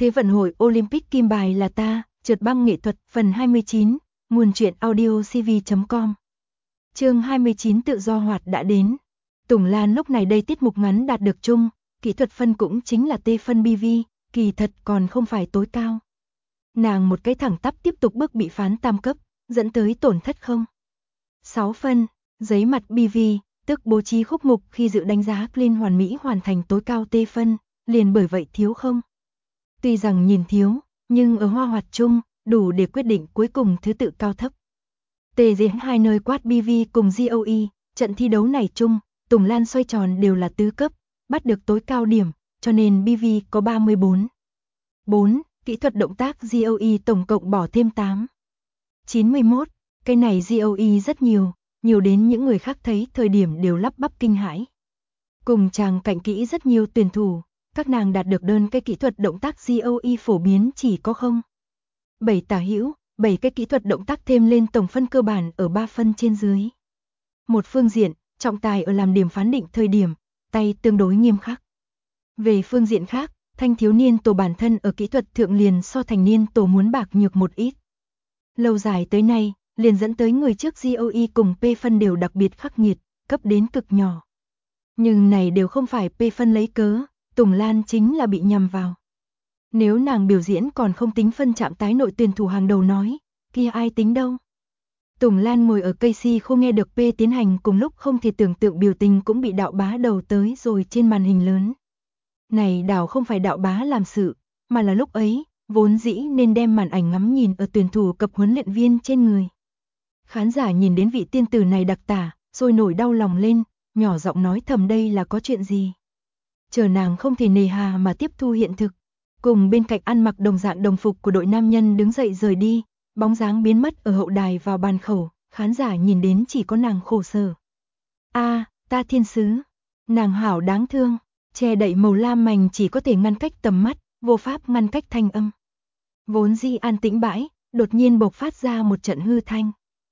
Thế vận hội Olympic kim bài là ta, trượt băng nghệ thuật phần 29, nguồn truyện audio cv.com. Chương 29 tự do hoạt đã đến. Tùng Lan lúc này đây tiết mục ngắn đạt được chung, kỹ thuật phân cũng chính là T phân BV, kỳ thật còn không phải tối cao. Nàng một cái thẳng tắp tiếp tục bước bị phán tam cấp, dẫn tới tổn thất không. 6 phân, giấy mặt BV, tức bố trí khúc mục khi dự đánh giá clean hoàn mỹ hoàn thành tối cao T phân, liền bởi vậy thiếu không. Tuy rằng nhìn thiếu, nhưng ở hoa hoạt chung, đủ để quyết định cuối cùng thứ tự cao thấp. TG hai nơi quát BV cùng GOE, trận thi đấu này chung, Tùng Lan xoay tròn đều là tứ cấp, bắt được tối cao điểm, cho nên BV có 34. 4. Kỹ thuật động tác GOE tổng cộng bỏ thêm 8. 91. Cái này GOE rất nhiều đến những người khác thấy thời điểm đều lắp bắp kinh hãi. Cùng chàng cạnh kỹ rất nhiều tuyển thủ, các nàng đạt được đơn cái kỹ thuật động tác GOE phổ biến chỉ có 7 tả hữu, 7 cái kỹ thuật động tác thêm lên tổng phân cơ bản ở 3 phân trên dưới. Một phương diện, trọng tài ở làm điểm phán định thời điểm, tay tương đối nghiêm khắc. Về phương diện khác, thanh thiếu niên tổ bản thân ở kỹ thuật thượng liền so thành niên tổ muốn bạc nhược một ít. Lâu dài tới nay, liền dẫn tới người trước GOE cùng P phân đều đặc biệt khắc nghiệt, cấp đến cực nhỏ. Nhưng này đều không phải P phân lấy cớ, Tùng Lan chính là bị nhầm vào. Nếu nàng biểu diễn còn không tính phân chạm tái nội tuyển thủ hàng đầu nói, kia ai tính đâu. Tùng Lan ngồi ở cây si không nghe được P tiến hành cùng lúc không thể tưởng tượng biểu tình cũng bị đạo bá đầu tới rồi trên màn hình lớn. Này đảo không phải đạo bá làm sự, mà là lúc ấy, vốn dĩ nên đem màn ảnh ngắm nhìn ở tuyển thủ cập huấn luyện viên trên người. Khán giả nhìn đến vị tiên tử này đặc tả, sôi nổi đau lòng lên, nhỏ giọng nói thầm đây là có chuyện gì. Chờ nàng không thể nề hà mà tiếp thu hiện thực. Cùng bên cạnh ăn mặc đồng dạng đồng phục của đội nam nhân đứng dậy rời đi, bóng dáng biến mất ở hậu đài vào bàn khẩu, khán giả nhìn đến chỉ có nàng khổ sở. Ta thiên sứ, nàng hảo đáng thương, che đậy màu lam mảnh chỉ có thể ngăn cách tầm mắt, vô pháp ngăn cách thanh âm. Vốn dĩ an tĩnh bãi, đột nhiên bộc phát ra một trận hư thanh.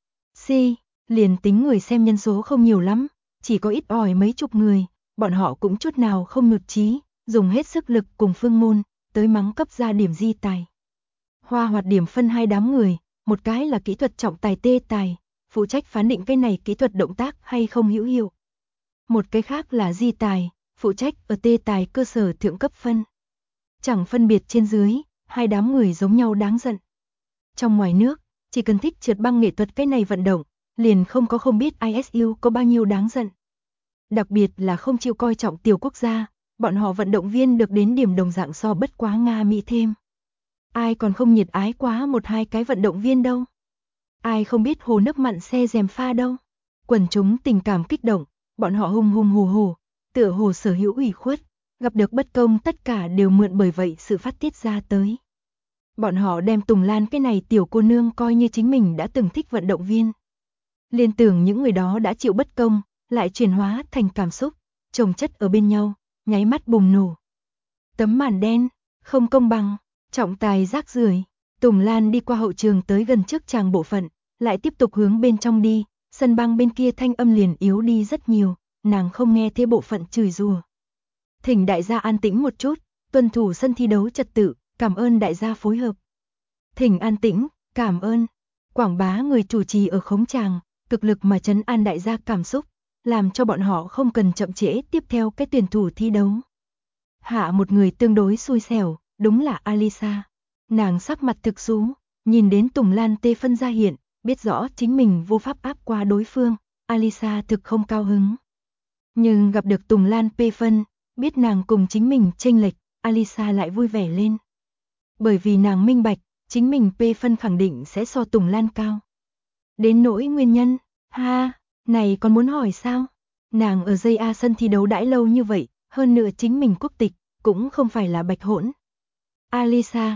Liền tính người xem nhân số không nhiều lắm, chỉ có ít ỏi mấy chục người, bọn họ cũng chút nào không nhụt chí, dùng hết sức lực cùng phương môn, tới mắng cấp ra điểm di tài. Hoa hoạt điểm phân hai đám người, một cái là kỹ thuật trọng tài tê tài, phụ trách phán định cái này kỹ thuật động tác hay không hữu hiệu. Một cái khác là di tài, phụ trách ở tê tài cơ sở thượng cấp phân. Chẳng phân biệt trên dưới, hai đám người giống nhau đáng giận. Trong ngoài nước, chỉ cần thích trượt băng nghệ thuật cái này vận động, liền không có không biết ISU có bao nhiêu đáng giận. Đặc biệt là không chịu coi trọng tiểu quốc gia, bọn họ vận động viên được đến điểm đồng dạng so bất quá Nga Mỹ thêm. Ai còn không nhiệt ái quá một hai cái vận động viên đâu. Ai không biết hồ nước mặn xe dèm pha đâu. Quần chúng tình cảm kích động, bọn họ hùng hùng hổ, tựa hồ sở hữu ủy khuất, gặp được bất công tất cả đều mượn bởi vậy sự phát tiết ra tới. Bọn họ đem Tùng Lan cái này tiểu cô nương coi như chính mình đã từng thích vận động viên. Liên tưởng những người đó đã chịu bất công, lại chuyển hóa thành cảm xúc, chồng chất ở bên nhau, nháy mắt bùng nổ. Tấm màn đen, không công bằng, trọng tài rác rưởi. Tùng Lan đi qua hậu trường tới gần trước tràng bộ phận, lại tiếp tục hướng bên trong đi, sân băng bên kia thanh âm liền yếu đi rất nhiều, nàng không nghe thế bộ phận chửi rủa. Thỉnh đại gia an tĩnh một chút, tuân thủ sân thi đấu trật tự, cảm ơn đại gia phối hợp. Thỉnh an tĩnh, cảm ơn. Quảng bá người chủ trì ở khống tràng, cực lực mà trấn an đại gia cảm xúc, làm cho bọn họ không cần chậm trễ tiếp theo cái tuyển thủ thi đấu. Hạ một người tương đối xui xẻo, đúng là Alisa. Nàng sắc mặt thực xú, nhìn đến Tùng Lan tê phân ra hiện, biết rõ chính mình vô pháp áp qua đối phương, Alisa thực không cao hứng. Nhưng gặp được Tùng Lan P phân, biết nàng cùng chính mình chênh lệch, Alisa lại vui vẻ lên. Bởi vì nàng minh bạch, chính mình P phân khẳng định sẽ so Tùng Lan cao. Đến nỗi nguyên nhân, này còn muốn hỏi sao? Nàng ở dây A sân thi đấu đãi lâu như vậy, hơn nữa chính mình quốc tịch, cũng không phải là bạch hỗn. Alisa,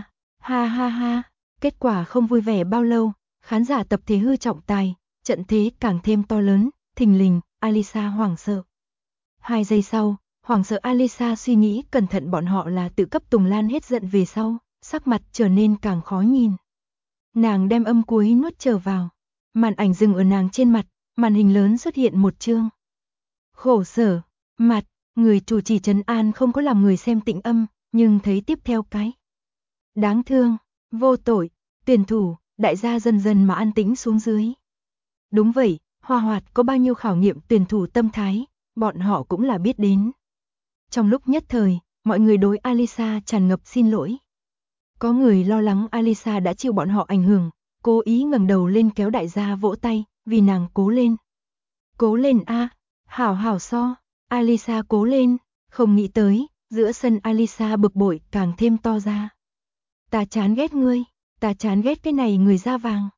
kết quả không vui vẻ bao lâu, khán giả tập thể hư trọng tài, trận thế càng thêm to lớn, thình lình, Alisa hoảng sợ. 2 giây sau, hoảng sợ Alisa suy nghĩ cẩn thận bọn họ là tự cấp Tùng Lan hết giận về sau, sắc mặt trở nên càng khó nhìn. Nàng đem âm cuối nuốt trở vào, màn ảnh dừng ở nàng trên mặt, màn hình lớn xuất hiện một chương. Khổ sở, mặt, người chủ trì trấn an không có làm người xem tĩnh âm, nhưng thấy tiếp theo cái. Đáng thương, vô tội, tuyển thủ, đại gia dần dần mà an tĩnh xuống dưới. Đúng vậy, Hoa Hoạt có bao nhiêu khảo nghiệm tuyển thủ tâm thái, bọn họ cũng là biết đến. Trong lúc nhất thời, mọi người đối Alisa tràn ngập xin lỗi. Có người lo lắng Alisa đã chịu bọn họ ảnh hưởng, cố ý ngẩng đầu lên kéo đại gia vỗ tay, vì nàng cố lên. Cố lên a, hảo hảo so, Alisa cố lên, không nghĩ tới, giữa sân Alisa bực bội càng thêm to ra. Ta chán ghét ngươi, ta chán ghét cái này người da vàng.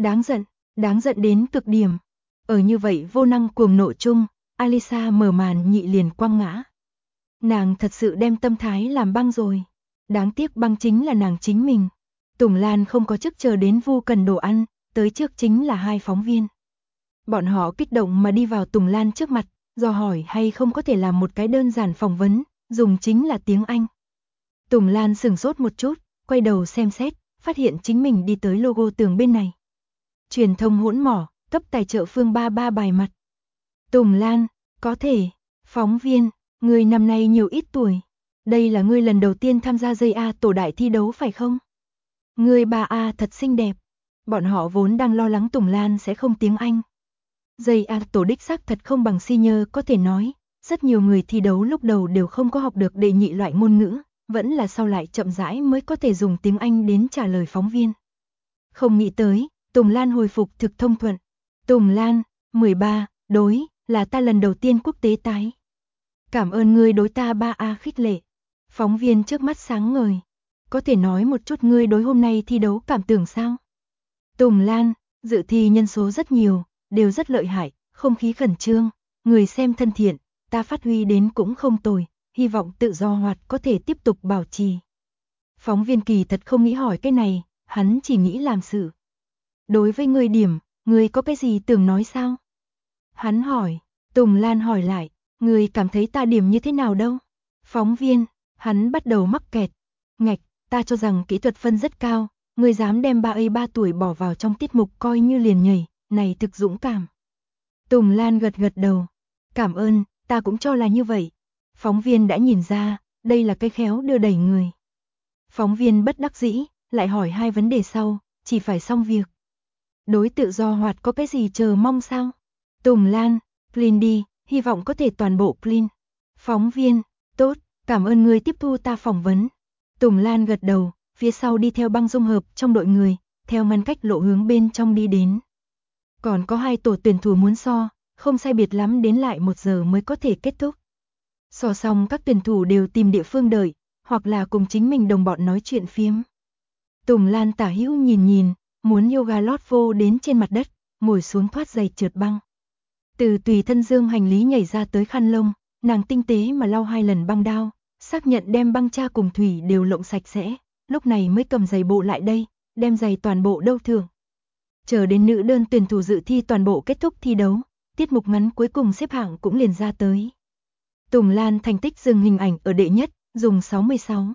Đáng giận đến cực điểm. Ở như vậy vô năng cuồng nộ chung, Alisa mở màn nhị liền quăng ngã. Nàng thật sự đem tâm thái làm băng rồi. Đáng tiếc băng chính là nàng chính mình. Tùng Lan không có chức chờ đến Vu Cần đồ ăn, tới trước chính là hai phóng viên. Bọn họ kích động mà đi vào Tùng Lan trước mặt, dò hỏi hay không có thể làm một cái đơn giản phỏng vấn, dùng chính là tiếng Anh. Tùng Lan sửng sốt một chút, quay đầu xem xét, phát hiện chính mình đi tới logo tường bên này. Truyền thông hỗn mỏ, cấp tài trợ Phương Ba Ba bài mặt. Tùng Lan, có thể, phóng viên, ngươi năm nay nhiều ít tuổi. Đây là ngươi lần đầu tiên tham gia JA tổ đại thi đấu phải không? Ngươi 3A thật xinh đẹp. Bọn họ vốn đang lo lắng Tùng Lan sẽ không tiếng Anh. JA tổ đích xác thật không bằng senior có thể nói. Rất nhiều người thi đấu lúc đầu đều không có học được đệ nhị loại ngôn ngữ, vẫn là sau lại chậm rãi mới có thể dùng tiếng Anh đến trả lời phóng viên. Không nghĩ tới, Tùng Lan hồi phục thực thông thuận. Tùng Lan, 13, đối, là ta lần đầu tiên quốc tế tái. Cảm ơn ngươi đối ta 3A khích lệ. Phóng viên trước mắt sáng ngời. Có thể nói một chút ngươi đối hôm nay thi đấu cảm tưởng sao? Tùng Lan, dự thi nhân số rất nhiều, đều rất lợi hại, không khí khẩn trương, người xem thân thiện, ta phát huy đến cũng không tồi, hy vọng tự do hoạt có thể tiếp tục bảo trì. Phóng viên kỳ thật không nghĩ hỏi cái này, hắn chỉ nghĩ làm sự. Đối với ngươi điểm, ngươi có cái gì tưởng nói sao? Hắn hỏi, Tùng Lan hỏi lại, ngươi cảm thấy ta điểm như thế nào đâu? Phóng viên, hắn bắt đầu mắc kẹt. Ngạch, ta cho rằng kỹ thuật phân rất cao, ngươi dám đem 3A 3 tuổi bỏ vào trong tiết mục coi như liền nhảy, này thực dũng cảm. Tùng Lan gật gật đầu. Cảm ơn, ta cũng cho là như vậy. Phóng viên đã nhìn ra, đây là cái khéo đưa đẩy người. Phóng viên bất đắc dĩ, lại hỏi hai vấn đề sau, chỉ phải xong việc. Đối tự do hoạt có cái gì chờ mong sao? Tùng Lan, clean đi, hy vọng có thể toàn bộ clean. Phóng viên, tốt, cảm ơn người tiếp thu ta phỏng vấn. Tùng Lan gật đầu, phía sau đi theo băng dung hợp trong đội người, theo ngăn cách lộ hướng bên trong đi đến. Còn có hai tổ tuyển thủ muốn so, không sai biệt lắm đến lại 1 giờ mới có thể kết thúc. So xong các tuyển thủ đều tìm địa phương đợi, hoặc là cùng chính mình đồng bọn nói chuyện phiếm. Tùng Lan tả hữu nhìn, muốn yoga lót vô đến trên mặt đất, ngồi xuống thoát giày trượt băng. Từ tùy thân dương hành lý nhảy ra tới khăn lông, nàng tinh tế mà lau 2 lần băng đao, xác nhận đem băng cha cùng thủy đều lộng sạch sẽ, lúc này mới cầm giày bộ lại đây, đem giày toàn bộ đâu thưởng. Chờ đến nữ đơn tuyển thủ dự thi toàn bộ kết thúc thi đấu, tiết mục ngắn cuối cùng xếp hạng cũng liền ra tới. Tùng Lan thành tích dừng hình ảnh ở đệ nhất, dùng 66.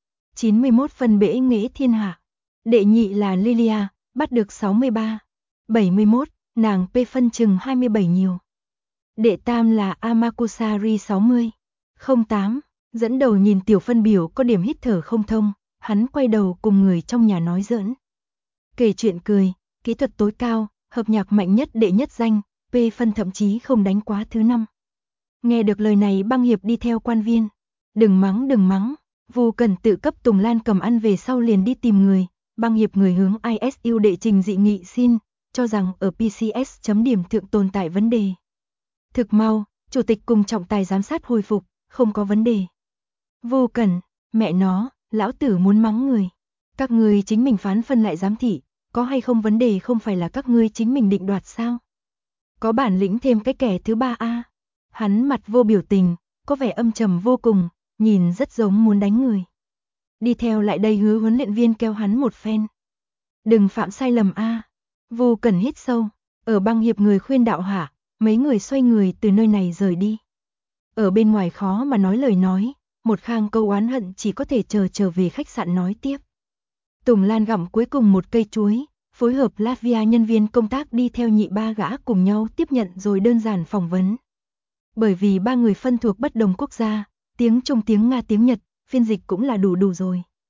91 phân bể nghệ thiên hạ. Đệ nhị là Lilia, bắt được 63. 71, nàng P phân chừng 27 nhiều. Đệ tam là Amakusari 60. 08, dẫn đầu nhìn tiểu phân biểu có điểm hít thở không thông, hắn quay đầu cùng người trong nhà nói giỡn. Kể chuyện cười, kỹ thuật tối cao, hợp nhạc mạnh nhất đệ nhất danh, P phân thậm chí không đánh quá thứ 5. Nghe được lời này băng hiệp đi theo quan viên. Đừng mắng, Vu Cần tự cấp Tùng Lan cầm ăn về sau liền đi tìm người, băng hiệp người hướng ISU đệ trình dị nghị xin, cho rằng ở PCS chấm điểm thượng tồn tại vấn đề. Thực mau, chủ tịch cùng trọng tài giám sát hồi phục, không có vấn đề. Vu Cần, mẹ nó, lão tử muốn mắng người. Các ngươi chính mình phán phân lại giám thị, có hay không vấn đề không phải là các ngươi chính mình định đoạt sao? Có bản lĩnh thêm cái kẻ thứ 3A. Hắn mặt vô biểu tình, có vẻ âm trầm vô cùng, nhìn rất giống muốn đánh người. Đi theo lại đây hứa huấn luyện viên kêu hắn một phen. Đừng phạm sai lầm a. Vu Cần hít sâu, ở băng hiệp người khuyên đạo hạ, mấy người xoay người từ nơi này rời đi. Ở bên ngoài khó mà nói lời nói, một khang câu oán hận chỉ có thể trở về khách sạn nói tiếp. Tùng Lan gặm cuối cùng một cây chuối, phối hợp Latvia nhân viên công tác đi theo nhị ba gã cùng nhau tiếp nhận rồi đơn giản phỏng vấn. Bởi vì 3 người phân thuộc bất đồng quốc gia, tiếng Trung tiếng Nga tiếng Nhật, phiên dịch cũng là đủ rồi.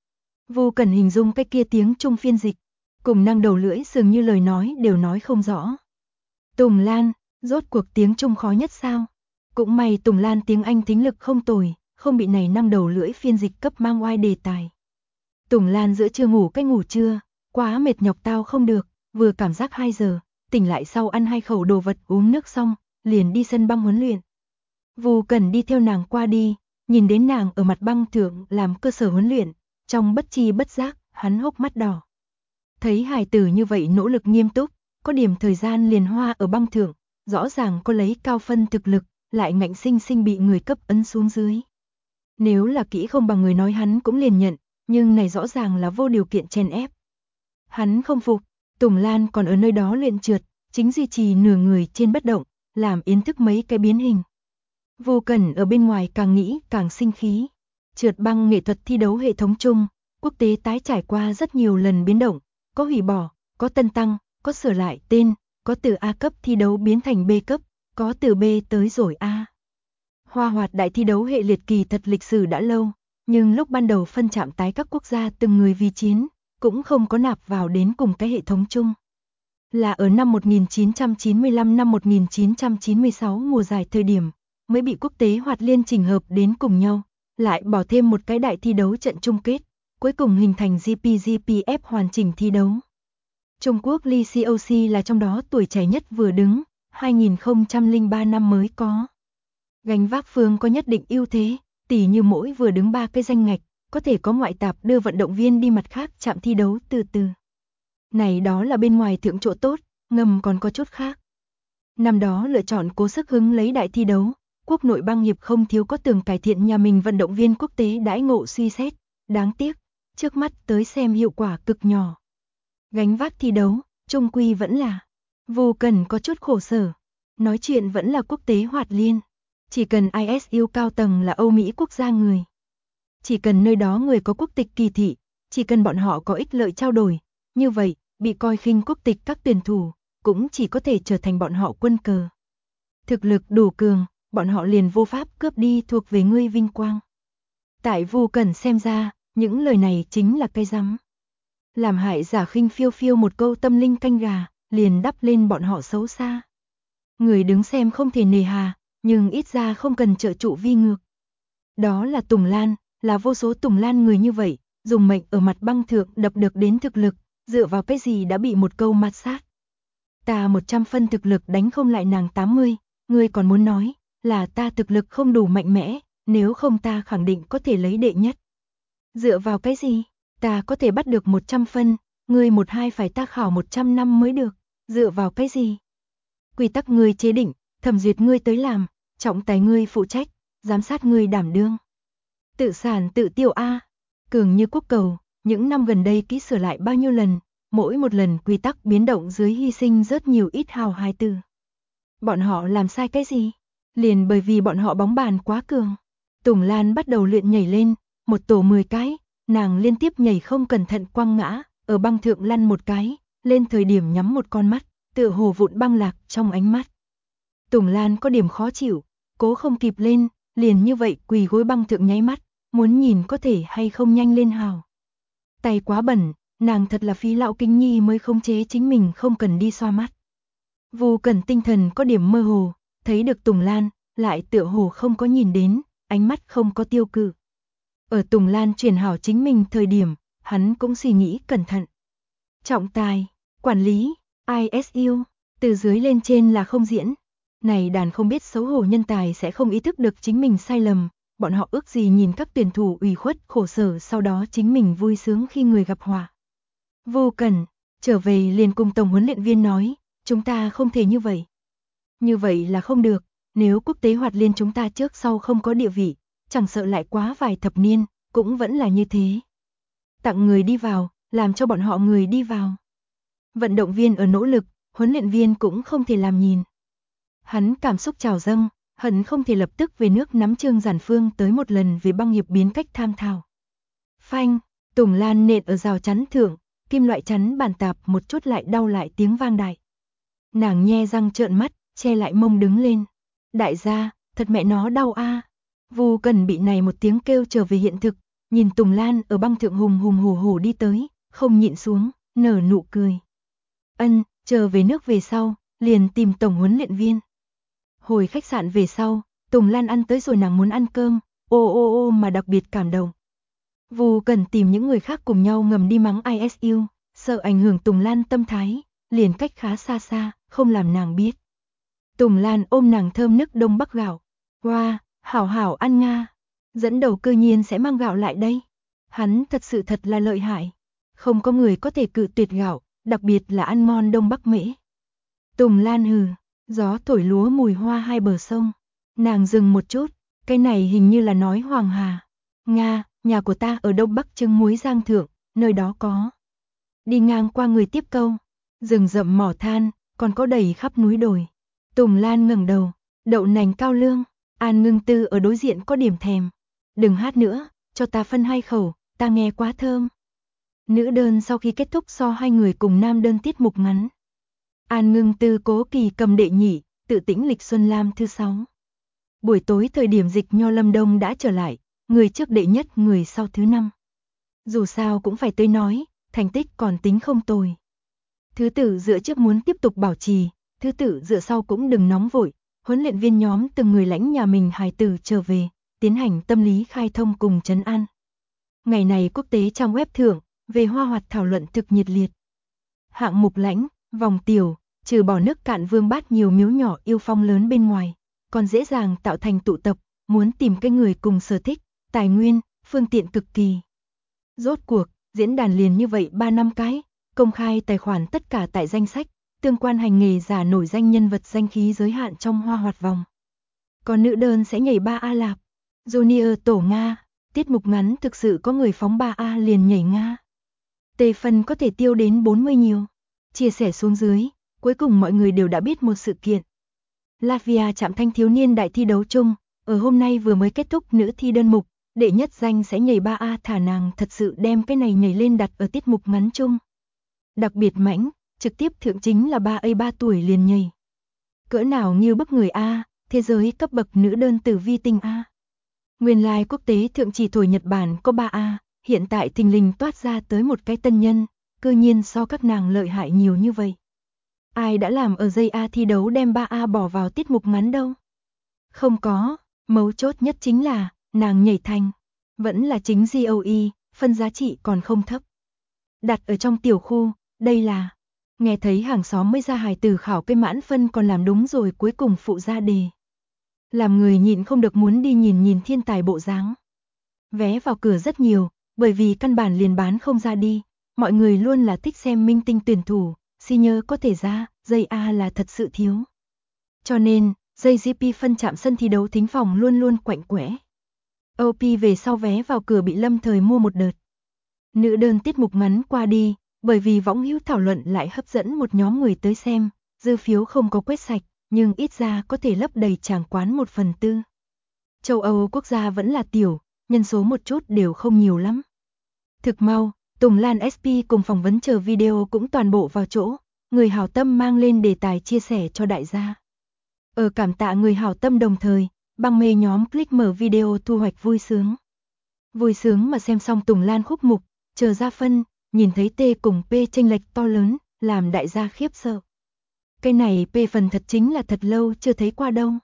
Vu Cẩn hình dung cái kia tiếng Trung phiên dịch, cùng năng đầu lưỡi dường như lời nói đều nói không rõ. Tùng Lan, rốt cuộc tiếng Trung khó nhất sao? Cũng may Tùng Lan tiếng Anh thính lực không tồi, không bị này năng đầu lưỡi phiên dịch cấp mang oai đề tài. Tùng Lan giữa trưa ngủ cái ngủ trưa, quá mệt nhọc tao không được, vừa cảm giác 2 giờ, tỉnh lại sau ăn 2 khẩu đồ vật uống nước xong, liền đi sân băng huấn luyện. Vu Cẩn đi theo nàng qua đi, nhìn đến nàng ở mặt băng thượng làm cơ sở huấn luyện, trong bất chi bất giác, hắn hốc mắt đỏ. Thấy hài tử như vậy nỗ lực nghiêm túc, có điểm thời gian liền hoa ở băng thượng, rõ ràng có lấy cao phân thực lực, lại ngạnh sinh sinh bị người cấp ấn xuống dưới. Nếu là kỹ không bằng người nói hắn cũng liền nhận, nhưng này rõ ràng là vô điều kiện chèn ép. Hắn không phục, Tùng Lan còn ở nơi đó luyện trượt, chính duy trì nửa người trên bất động, làm Yến Thức mấy cái biến hình. Vu Cẩn ở bên ngoài càng nghĩ càng sinh khí. Trượt băng nghệ thuật thi đấu hệ thống chung, quốc tế tái trải qua rất nhiều lần biến động, có hủy bỏ, có tân tăng, có sửa lại tên, có từ A cấp thi đấu biến thành B cấp, có từ B tới rồi A. Hoa hoạt đại thi đấu hệ liệt kỳ thật lịch sử đã lâu, nhưng lúc ban đầu phân chạm tái các quốc gia từng người vì chiến, cũng không có nạp vào đến cùng cái hệ thống chung. Là ở năm 1995 năm 1996 mùa giải thời điểm, mới bị quốc tế hoạt liên chỉnh hợp đến cùng nhau, lại bỏ thêm một cái đại thi đấu trận chung kết, cuối cùng hình thành GPGPF hoàn chỉnh thi đấu. Trung Quốc Lee Coc là trong đó tuổi trẻ nhất vừa đứng, 2003 năm mới có. Gánh vác phương có nhất định ưu thế, tỉ như mỗi vừa đứng 3 cái danh ngạch, có thể có ngoại tạp đưa vận động viên đi mặt khác chạm thi đấu từ từ. Này đó là bên ngoài thượng chỗ tốt, ngầm còn có chút khác. Năm đó lựa chọn cố sức hứng lấy đại thi đấu, quốc nội băng hiệp không thiếu có tưởng cải thiện nhà mình vận động viên quốc tế đãi ngộ suy xét, đáng tiếc, trước mắt tới xem hiệu quả cực nhỏ. Gánh vác thi đấu, chung quy vẫn là, Vu Cẩn có chút khổ sở, nói chuyện vẫn là quốc tế hoạt liên, chỉ cần ISU cao tầng là Âu Mỹ quốc gia người. Chỉ cần nơi đó người có quốc tịch kỳ thị, chỉ cần bọn họ có ích lợi trao đổi, như vậy, bị coi khinh quốc tịch các tuyển thủ, cũng chỉ có thể trở thành bọn họ quân cờ. Thực lực đủ cường, bọn họ liền vô pháp cướp đi thuộc về ngươi vinh quang. Tại Vu Cẩn xem ra, những lời này chính là cây rắm. Làm hại giả khinh phiêu phiêu một câu tâm linh canh gà, liền đắp lên bọn họ xấu xa. Người đứng xem không thể nề hà, nhưng ít ra không cần trợ trụ vi ngược. Đó là Tùng Lan, là vô số Tùng Lan người như vậy, dùng mệnh ở mặt băng thượng đập được đến thực lực, dựa vào cái gì đã bị một câu mạt sát. Ta 100 phân thực lực đánh không lại nàng 80, ngươi còn muốn nói, là ta thực lực không đủ mạnh mẽ, nếu không ta khẳng định có thể lấy đệ nhất. Dựa vào cái gì, ta có thể bắt được 100 phân, ngươi 1-2 phải ta khảo 100 năm mới được, dựa vào cái gì. Quy tắc ngươi chế định, thẩm duyệt ngươi tới làm, trọng tài ngươi phụ trách, giám sát ngươi đảm đương. Tự sản tự tiêu a, cường như quốc cầu, những năm gần đây kỹ sửa lại bao nhiêu lần, mỗi một lần quy tắc biến động dưới hy sinh rất nhiều ít hào hài tử. Bọn họ làm sai cái gì? Liền bởi vì bọn họ bóng bàn quá cường. Tùng Lan bắt đầu luyện nhảy lên, một tổ 10 cái, nàng liên tiếp nhảy không cẩn thận quăng ngã, ở băng thượng lăn một cái, lên thời điểm nhắm một con mắt, tựa hồ vụn băng lạc trong ánh mắt. Tùng Lan có điểm khó chịu, cố không kịp lên, liền như vậy quỳ gối băng thượng nháy mắt, muốn nhìn có thể hay không nhanh lên hào. Tay quá bẩn, nàng thật là phí lão kinh nhi mới khống chế chính mình không cần đi xoa mắt. Vu Cẩn tinh thần có điểm mơ hồ, thấy được Tùng Lan, lại tựa hồ không có nhìn đến, ánh mắt không có tiêu cự. Ở Tùng Lan truyền hảo chính mình thời điểm, hắn cũng suy nghĩ cẩn thận. Trọng tài, quản lý, ISU, từ dưới lên trên là không diễn. Này đàn không biết xấu hổ nhân tài sẽ không ý thức được chính mình sai lầm, bọn họ ước gì nhìn các tuyển thủ ủy khuất khổ sở sau đó chính mình vui sướng khi người gặp họa. Vu Cẩn, trở về liền cùng tổng huấn luyện viên nói, chúng ta không thể như vậy. Như vậy là không được, nếu quốc tế hoạt liên chúng ta trước sau không có địa vị, chẳng sợ lại quá vài thập niên, cũng vẫn là như thế. Tặng người đi vào, làm cho bọn họ người đi vào. Vận động viên ở nỗ lực, huấn luyện viên cũng không thể làm nhìn. Hắn cảm xúc trào dâng, hận không thể lập tức về nước nắm Trương Giản Phương tới một lần về băng hiệp biến cách tham thảo. Phanh, Tùng Lan nện ở rào chắn thượng, kim loại chắn bàn tạp một chút lại đau lại tiếng vang đại. Nàng nhe răng trợn mắt, che lại mông đứng lên. Đại gia, thật mẹ nó đau a. Vu Cẩn bị này một tiếng kêu trở về hiện thực, nhìn Tùng Lan ở băng thượng hùng hùng hổ hổ đi tới, không nhịn xuống, nở nụ cười. Chờ về nước về sau, liền tìm tổng huấn luyện viên. Hồi khách sạn về sau, Tùng Lan ăn tới rồi nàng muốn ăn cơm, ô mà đặc biệt cảm động. Vu cần tìm những người khác cùng nhau ngầm đi mắng ISU, sợ ảnh hưởng Tùng Lan tâm thái, liền cách khá xa, không làm nàng biết. Tùng Lan ôm nàng thơm nức Đông Bắc gạo. Wow, hảo ăn nga. Dẫn đầu cơ nhiên sẽ mang gạo lại đây. Hắn thật là lợi hại. Không có người có thể cự tuyệt gạo, đặc biệt là ăn ngon Đông Bắc mễ. Tùng Lan hừ, gió thổi lúa mùi hoa hai bờ sông. Nàng dừng một chút, cái này hình như là nói Hoàng Hà. Nga, nhà của ta ở Đông Bắc Trưng Muối Giang Thượng, nơi đó có. Đi ngang qua người tiếp câu, rừng rậm mỏ than, còn có đầy khắp núi đồi. Tùng Lan ngẩng đầu, đậu nành cao lương, An Ngưng Tư ở đối diện có điểm thèm. Đừng hát nữa, cho ta phân 2 khẩu, ta nghe quá thơm. Nữ đơn sau khi kết thúc so 2 người cùng nam đơn tiết mục ngắn. An Ngưng Tư cố kỳ cầm đệ nhị, tự tĩnh lịch Xuân Lam thứ 6. Buổi tối thời điểm dịch Nho Lâm Đông đã trở lại, người trước đệ nhất người sau thứ 5. Dù sao cũng phải tới nói, thành tích còn tính không tồi. Thứ tự dựa trước muốn tiếp tục bảo trì, thứ tự dựa sau cũng đừng nóng vội, huấn luyện viên nhóm từng người lãnh nhà mình hài tử trở về, tiến hành tâm lý khai thông cùng trấn an. Ngày này quốc tế trong web thưởng, về Hoa Hoạt thảo luận thực nhiệt liệt. Hạng mục lãnh, vòng tiểu, trừ bỏ nước cạn vương bát nhiều miếu nhỏ yêu phong lớn bên ngoài, còn dễ dàng tạo thành tụ tập, muốn tìm cái người cùng sở thích, tài nguyên, phương tiện cực kỳ. Rốt cuộc, diễn đàn liền như vậy 3 năm cái, công khai tài khoản tất cả tại danh sách, tương quan hành nghề giả nổi danh nhân vật danh khí giới hạn trong Hoa Hoạt vòng. Còn nữ đơn sẽ nhảy 3A lạp, Junior tổ Nga, tiết mục ngắn thực sự có người phóng 3A liền nhảy Nga. Tề phần có thể tiêu đến 40 nhiều. Chia sẻ xuống dưới, cuối cùng mọi người đều đã biết một sự kiện. Latvia chạm thanh thiếu niên đại thi đấu chung, ở hôm nay vừa mới kết thúc nữ thi đơn mục, đệ nhất danh sẽ nhảy 3A thả nàng thật sự đem cái này nhảy lên đặt ở tiết mục ngắn chung. Đặc biệt mãnh, trực tiếp thượng chính là 3A 3 tuổi liền nhảy. Cỡ nào như bức người A, thế giới cấp bậc nữ đơn tử vi tinh A. Nguyên lai quốc tế thượng chỉ thổi Nhật Bản có 3A, hiện tại thình lình toát ra tới một cái tân nhân, cư nhiên so các nàng lợi hại nhiều như vậy. Ai đã làm ở dây A thi đấu đem 3A bỏ vào tiết mục ngắn đâu? Không có, mấu chốt nhất chính là, nàng nhảy thành, vẫn là chính GOE, phân giá trị còn không thấp. Đặt ở trong tiểu khu, đây là, nghe thấy hàng xóm mới ra hài tử khảo cái mãn phân còn làm đúng rồi cuối cùng phụ ra đề. Làm người nhịn không được muốn đi nhìn thiên tài bộ dáng. Vé vào cửa rất nhiều, bởi vì căn bản liền bán không ra đi, mọi người luôn là thích xem minh tinh tuyển thủ, senior có thể ra, dây A là thật sự thiếu. Cho nên, dây GP phân chạm sân thi đấu thính phòng luôn luôn quạnh quẽ. OP về sau vé vào cửa bị lâm thời mua một đợt. Nữ đơn tiết mục ngắn qua đi, bởi vì võng hữu thảo luận lại hấp dẫn một nhóm người tới xem, dư phiếu không có quét sạch, nhưng ít ra có thể lấp đầy tràng quán 1/4. Châu Âu quốc gia vẫn là tiểu, nhân số một chút đều không nhiều lắm. Thực mau, Tùng Lan SP cùng phỏng vấn chờ video cũng toàn bộ vào chỗ, người hảo tâm mang lên đề tài chia sẻ cho đại gia. Ở cảm tạ người hảo tâm đồng thời, băng mê nhóm click mở video thu hoạch vui sướng. Vui sướng mà xem xong Tùng Lan khúc mục, chờ ra phân, nhìn thấy T cùng P chênh lệch to lớn, làm đại gia khiếp sợ. Cái này P phần thật chính là thật lâu chưa thấy qua đâu.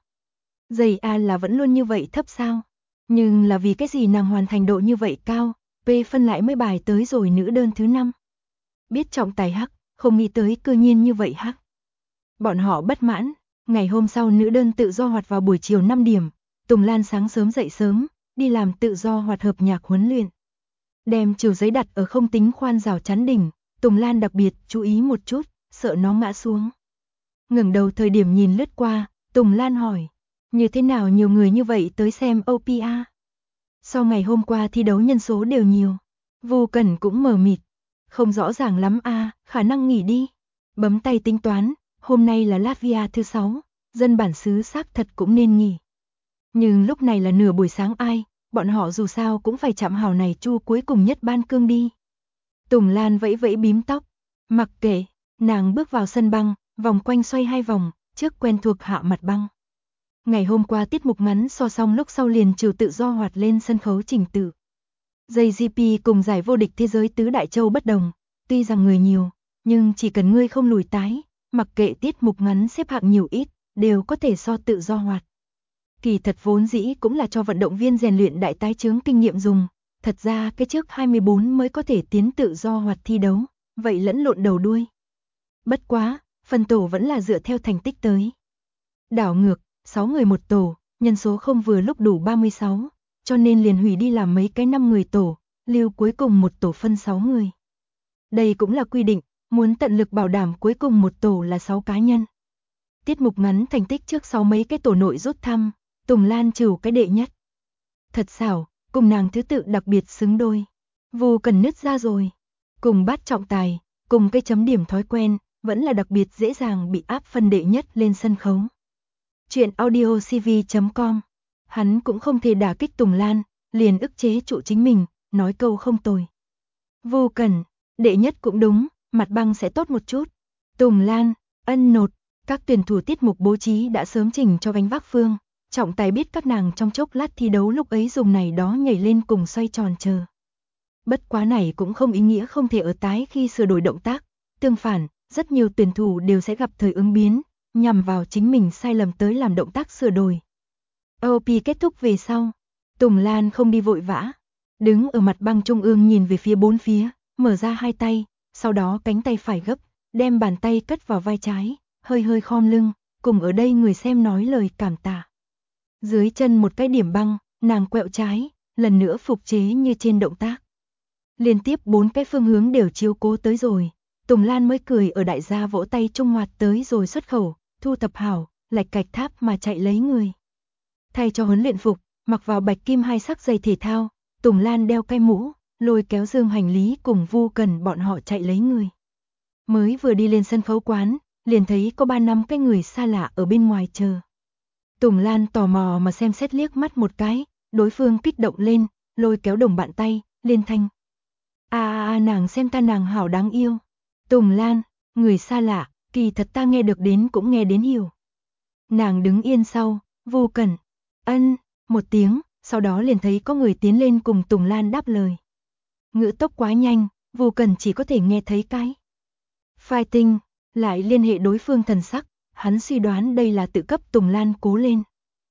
Dây A là vẫn luôn như vậy thấp sao? Nhưng là vì cái gì nàng hoàn thành độ như vậy cao, P phân lại mới bài tới rồi nữ đơn thứ 5. Biết trọng tài hắc, không nghĩ tới cư nhiên như vậy hắc. Bọn họ bất mãn, ngày hôm sau nữ đơn tự do hoạt vào buổi chiều 5 điểm, Tùng Lan sáng sớm dậy sớm, đi làm tự do hoạt hợp nhạc huấn luyện. Đem chiều giấy đặt ở không tính khoan rào chắn đỉnh, Tùng Lan đặc biệt chú ý một chút, sợ nó ngã xuống. Ngẩng đầu thời điểm nhìn lướt qua, Tùng Lan hỏi, như thế nào nhiều người như vậy tới xem OPA? Sau ngày hôm qua thi đấu nhân số đều nhiều, Vu Cẩn cũng mờ mịt, không rõ ràng lắm a, khả năng nghỉ đi. Bấm tay tính toán, hôm nay là Latvia thứ 6, dân bản xứ xác thật cũng nên nghỉ. Nhưng lúc này là nửa buổi sáng ai, bọn họ dù sao cũng phải chạm hào này chu cuối cùng nhất ban cương đi. Tùng Lan vẫy vẫy bím tóc, mặc kệ, nàng bước vào sân băng, vòng quanh xoay 2 vòng, trước quen thuộc hạ mặt băng. Ngày hôm qua tiết mục ngắn so xong lúc sau liền trừ tự do hoạt lên sân khấu trình tự. JGP cùng giải vô địch thế giới tứ đại châu bất đồng, tuy rằng người nhiều, nhưng chỉ cần ngươi không lùi tái, mặc kệ tiết mục ngắn xếp hạng nhiều ít, đều có thể so tự do hoạt. Kỳ thật vốn dĩ cũng là cho vận động viên rèn luyện đại tái chướng kinh nghiệm dùng, thật ra cái trước 24 mới có thể tiến tự do hoạt thi đấu, vậy lẫn lộn đầu đuôi. Bất quá, phân tổ vẫn là dựa theo thành tích tới. Đảo ngược, 6 người một tổ, nhân số không vừa lúc đủ 36, cho nên liền hủy đi làm mấy cái 5 người tổ, lưu cuối cùng một tổ phân 6 người. Đây cũng là quy định, muốn tận lực bảo đảm cuối cùng một tổ là 6 cá nhân. Tiết mục ngắn thành tích trước 6 mấy cái tổ nội rút thăm, Tùng Lan trừ cái đệ nhất. Thật xảo, cùng nàng thứ tự đặc biệt xứng đôi. Vu Cần nứt ra rồi. Cùng Bát Trọng Tài, cùng cái chấm điểm thói quen, vẫn là đặc biệt dễ dàng bị áp phân đệ nhất lên sân khấu. Chuyện audiocv.com. Hắn cũng không thể đả kích Tùng Lan, liền ức chế trụ chính mình, nói câu không tồi. Vu Cần, đệ nhất cũng đúng, mặt băng sẽ tốt một chút. Tùng Lan, ân nột, các tuyển thủ tiết mục bố trí đã sớm chỉnh cho gánh vác phương. Trọng Tài biết các nàng trong chốc lát thi đấu lúc ấy dùng này đó nhảy lên cùng xoay tròn chờ. Bất quá này cũng không ý nghĩa không thể ở tái khi sửa đổi động tác, tương phản, rất nhiều tuyển thủ đều sẽ gặp thời ứng biến, nhằm vào chính mình sai lầm tới làm động tác sửa đổi. OP kết thúc về sau, Tùng Lan không đi vội vã, đứng ở mặt băng trung ương nhìn về phía bốn phía, mở ra hai tay, sau đó cánh tay phải gấp, đem bàn tay cất vào vai trái, hơi hơi khom lưng, cùng ở đây người xem nói lời cảm tạ. Dưới chân một cái điểm băng, nàng quẹo trái, lần nữa phục chế như trên động tác. Liên tiếp 4 cái phương hướng đều chiếu cố tới rồi, Tùng Lan mới cười ở đại gia vỗ tay trung hoạt tới rồi xuất khẩu, thu thập hảo, lạch cạch tháp mà chạy lấy người. Thay cho huấn luyện phục, mặc vào bạch kim hai sắc giày thể thao, Tùng Lan đeo cái mũ, lôi kéo dương hành lý cùng Vu Cần bọn họ chạy lấy người. Mới vừa đi lên sân khấu quán, liền thấy có 3-5 cái người xa lạ ở bên ngoài chờ. Tùng Lan tò mò mà xem xét liếc mắt một cái, đối phương kích động lên, lôi kéo đồng bạn tay, liên thanh. Nàng xem ta nàng hảo đáng yêu. Tùng Lan, người xa lạ, kỳ thật ta nghe được đến cũng nghe đến hiểu. Nàng đứng yên sau, Vu Cần, ân, một tiếng, sau đó liền thấy có người tiến lên cùng Tùng Lan đáp lời. Ngữ tốc quá nhanh, Vu Cần chỉ có thể nghe thấy cái. Fighting, lại liên hệ đối phương thần sắc, hắn suy đoán đây là tự cấp Tùng Lan cố lên.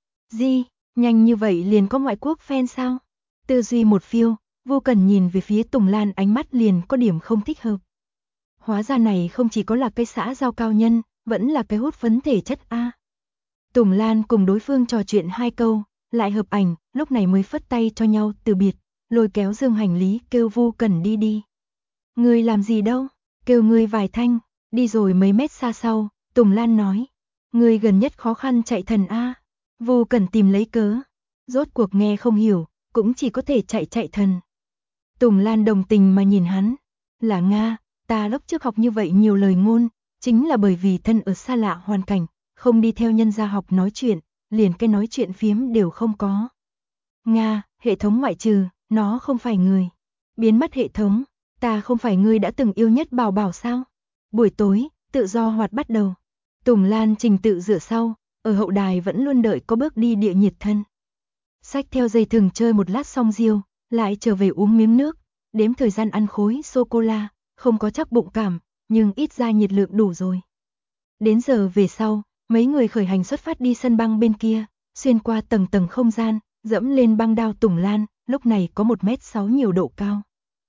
Gì, nhanh như vậy liền có ngoại quốc fan sao? Tư duy một phiêu, Vu Cần nhìn về phía Tùng Lan ánh mắt liền có điểm không thích hợp. Hóa ra này không chỉ có là cái xã giao cao nhân, vẫn là cái hút phấn thể chất A. Tùng Lan cùng đối phương trò chuyện 2 câu, lại hợp ảnh, lúc này mới phất tay cho nhau từ biệt, lôi kéo dương hành lý kêu Vu Cần đi đi. Ngươi làm gì đâu, kêu ngươi vài thanh, đi rồi mấy mét xa sau, Tùng Lan nói. Ngươi gần nhất khó khăn chạy thần A. Vu Cần tìm lấy cớ, rốt cuộc nghe không hiểu, cũng chỉ có thể chạy thần. Tùng Lan đồng tình mà nhìn hắn, là Nga, ta lúc trước học như vậy nhiều lời ngôn, chính là bởi vì thân ở xa lạ hoàn cảnh, không đi theo nhân gia học nói chuyện, liền cái nói chuyện phiếm đều không có. Nga, hệ thống ngoại trừ, nó không phải người. Biến mất hệ thống, ta không phải ngươi đã từng yêu nhất bảo bảo sao? Buổi tối, tự do hoạt bắt đầu. Tùng Lan trình tự rửa sau, ở hậu đài vẫn luôn đợi có bước đi địa nhiệt thân. Xách theo dây thừng chơi một lát xong riêu, lại trở về uống miếng nước, đếm thời gian ăn khối sô-cô-la, không có chắc bụng cảm, nhưng ít ra nhiệt lượng đủ rồi. Đến giờ về sau, mấy người khởi hành xuất phát đi sân băng bên kia, xuyên qua tầng tầng không gian, dẫm lên băng đao Tùng Lan, lúc này có 1m6 nhiều độ cao.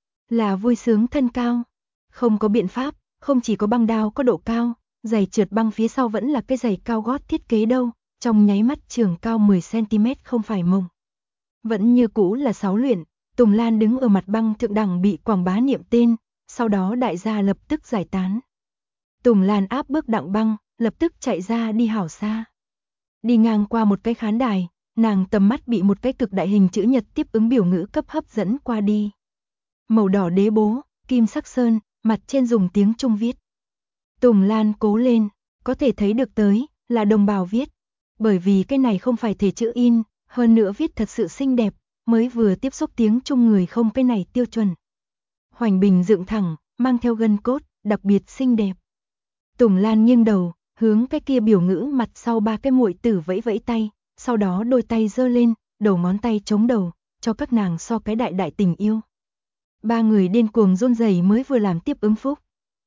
Là vui sướng thân cao. Không có biện pháp, không chỉ có băng đao có độ cao, giày trượt băng phía sau vẫn là cái giày cao gót thiết kế đâu, trong nháy mắt trường cao 10cm không phải mông. Vẫn như cũ là 6 luyện, Tùng Lan đứng ở mặt băng thượng đẳng bị quảng bá niệm tên, sau đó đại gia lập tức giải tán. Tùng Lan áp bước đặng băng, lập tức chạy ra đi hảo xa. Đi ngang qua một cái khán đài, nàng tầm mắt bị một cái cực đại hình chữ nhật tiếp ứng biểu ngữ cấp hấp dẫn qua đi. Màu đỏ đế bố, kim sắc sơn, mặt trên dùng tiếng Trung viết. Tùng Lan cố lên, có thể thấy được tới, là đồng bào viết. Bởi vì cái này không phải thể chữ in, hơn nữa viết thật sự xinh đẹp, mới vừa tiếp xúc tiếng Trung người không cái này tiêu chuẩn. Hoành bình dựng thẳng, mang theo gân cốt, đặc biệt xinh đẹp. Tùng Lan nghiêng đầu, hướng cái kia biểu ngữ mặt sau 3 cái muội tử vẫy vẫy tay, sau đó đôi tay giơ lên, đầu ngón tay chống đầu, cho các nàng so cái đại đại tình yêu. Ba người điên cuồng run rẩy mới vừa làm tiếp ứng phúc.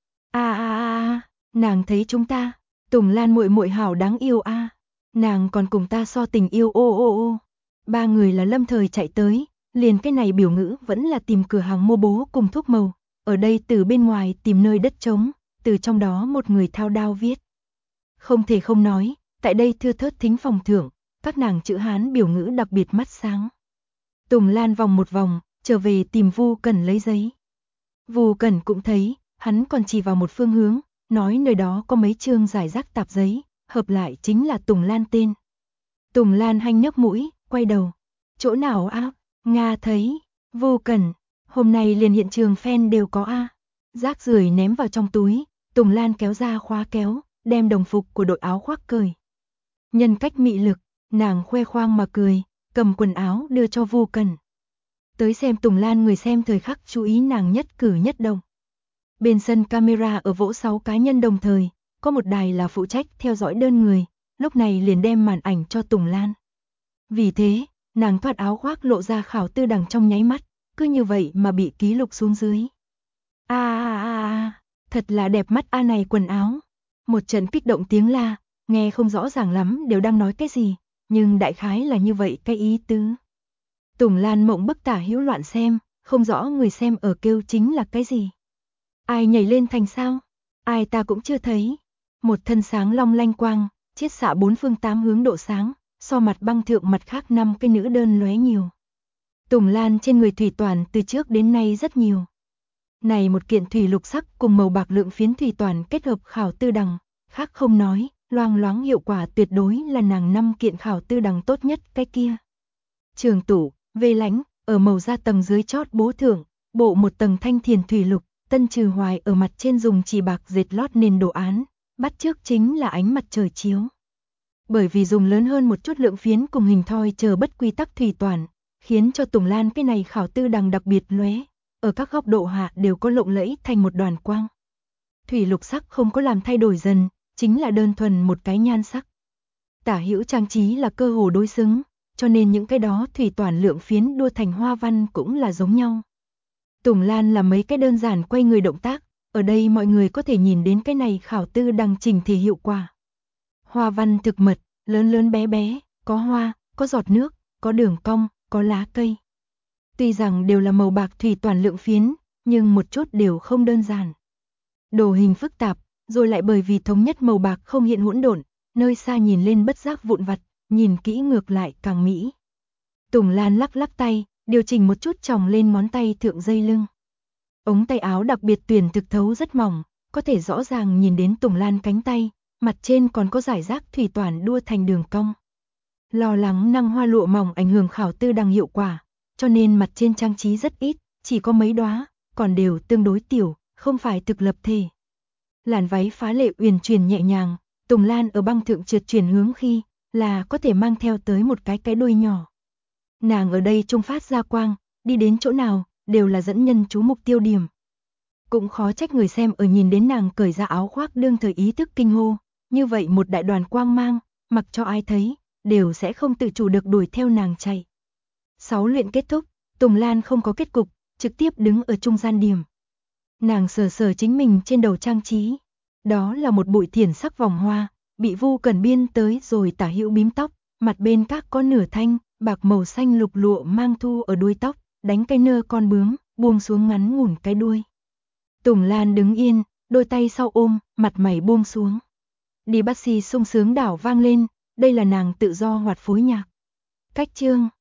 Nàng thấy chúng ta, Tùng Lan muội muội hảo đáng yêu a. Nàng còn cùng ta so tình yêu ô. Ba người là lâm thời chạy tới, liền cái này biểu ngữ vẫn là tìm cửa hàng mua bố cùng thuốc màu, ở đây từ bên ngoài tìm nơi đất trống, từ trong đó một người thao đao viết. Không thể không nói, tại đây thưa thớt thính phòng thưởng, các nàng chữ Hán biểu ngữ đặc biệt mắt sáng. Tùng Lan vòng một vòng, trở về tìm Vu Cẩn lấy giấy. Vu Cẩn cũng thấy, hắn còn chỉ vào một phương hướng, nói nơi đó có mấy chương giải rác tạp giấy, hợp lại chính là Tùng Lan tên. Tùng Lan hanh nhếch mũi, quay đầu. Chỗ nào á? Nga thấy. Vu Cẩn, hôm nay liền hiện trường fan đều có a. Rác rưởi ném vào trong túi, Tùng Lan kéo ra khóa kéo, đem đồng phục của đội áo khoác cởi. Nhân cách mị lực, nàng khoe khoang mà cười, cầm quần áo đưa cho Vu Cẩn. Tới xem Tùng Lan, người xem thời khắc chú ý nàng nhất cử nhất động. Bên sân camera ở vỗ 6 cá nhân đồng thời, có một đài là phụ trách theo dõi đơn người, lúc này liền đem màn ảnh cho Tùng Lan. Vì thế, nàng thoát áo khoác lộ ra khảo tư đằng trong nháy mắt, cứ như vậy mà bị ký lục xuống dưới. Thật là đẹp mắt a này quần áo. Một trận kích động tiếng la, nghe không rõ ràng lắm đều đang nói cái gì, nhưng đại khái là như vậy cái ý tứ. Tùng Lan mộng bức tả hữu loạn xem, không rõ người xem ở kêu chính là cái gì. Ai nhảy lên thành sao? Ai ta cũng chưa thấy. Một thân sáng long lanh quang, chiết xạ bốn phương tám hướng độ sáng, so mặt băng thượng mặt khác 5 cái nữ đơn lóe nhiều. Tùng Lan trên người thủy toàn từ trước đến nay rất nhiều. Này một kiện thủy lục sắc cùng màu bạc lượng phiến thủy toàn kết hợp khảo tư đằng, khác không nói, loang loáng hiệu quả tuyệt đối là nàng 5 kiện khảo tư đằng tốt nhất cái kia. Trường tủ, vê lánh, ở màu da tầng dưới chót bố thượng, bộ một tầng thanh thiền thủy lục, tân trừ hoài ở mặt trên dùng chỉ bạc dệt lót nền đồ án, bắt chước chính là ánh mặt trời chiếu. Bởi vì dùng lớn hơn một chút lượng phiến cùng hình thoi chờ bất quy tắc thủy toàn, khiến cho Tùng Lan cái này khảo tư đằng đặc biệt lóe, ở các góc độ hạ đều có lộng lẫy thành một đoàn quang. Thủy lục sắc không có làm thay đổi dần, chính là đơn thuần một cái nhan sắc. Tả hữu trang trí là cơ hồ đối xứng, cho nên những cái đó thủy toàn lượng phiến đua thành hoa văn cũng là giống nhau. Tùng Lan là mấy cái đơn giản quay người động tác, ở đây mọi người có thể nhìn đến cái này khảo tư đằng chỉnh thể hiệu quả. Hoa văn thực mật, lớn lớn bé bé, có hoa, có giọt nước, có đường cong, có lá cây. Tuy rằng đều là màu bạc thủy toàn lượng phiến, nhưng một chút đều không đơn giản. Đồ hình phức tạp, rồi lại bởi vì thống nhất màu bạc không hiện hỗn độn, nơi xa nhìn lên bất giác vụn vặt, nhìn kỹ ngược lại càng mỹ. Tùng Lan lắc lắc tay, điều chỉnh một chút tròng lên ngón tay thượng dây lưng. Ống tay áo đặc biệt tuyển thực thấu rất mỏng, có thể rõ ràng nhìn đến Tùng Lan cánh tay, mặt trên còn có giải rác thủy toàn đua thành đường cong. Lo lắng năng hoa lụa mỏng ảnh hưởng khảo tư đằng hiệu quả, cho nên mặt trên trang trí rất ít, chỉ có mấy đóa, còn đều tương đối tiểu, không phải thực lập thể. Làn váy phá lệ uyển chuyển nhẹ nhàng, Tùng Lan ở băng thượng trượt chuyển hướng khi là có thể mang theo tới một cái đuôi nhỏ. Nàng ở đây trung phát ra quang, đi đến chỗ nào đều là dẫn nhân chú mục tiêu điểm. Cũng khó trách người xem ở nhìn đến nàng cởi ra áo khoác đương thời ý thức kinh hô, như vậy một đại đoàn quang mang, mặc cho ai thấy, đều sẽ không tự chủ được đuổi theo nàng chạy. 6 luyện kết thúc, Tùng Lan không có kết cục, trực tiếp đứng ở trung gian điểm. Nàng sờ sờ chính mình trên đầu trang trí, đó là một bụi thiển sắc vòng hoa, bị Vu Cẩn biên tới rồi tả hữu bím tóc, mặt bên các có nửa thanh, bạc màu xanh lục lụa mang thu ở đuôi tóc, đánh cái nơ con bướm, buông xuống ngắn ngủn cái đuôi. Tùng Lan đứng yên, đôi tay sau ôm, mặt mày buông xuống. Đi bác sĩ sung sướng đảo vang lên, đây là nàng tự do hoạt phối nhạc. Cách chương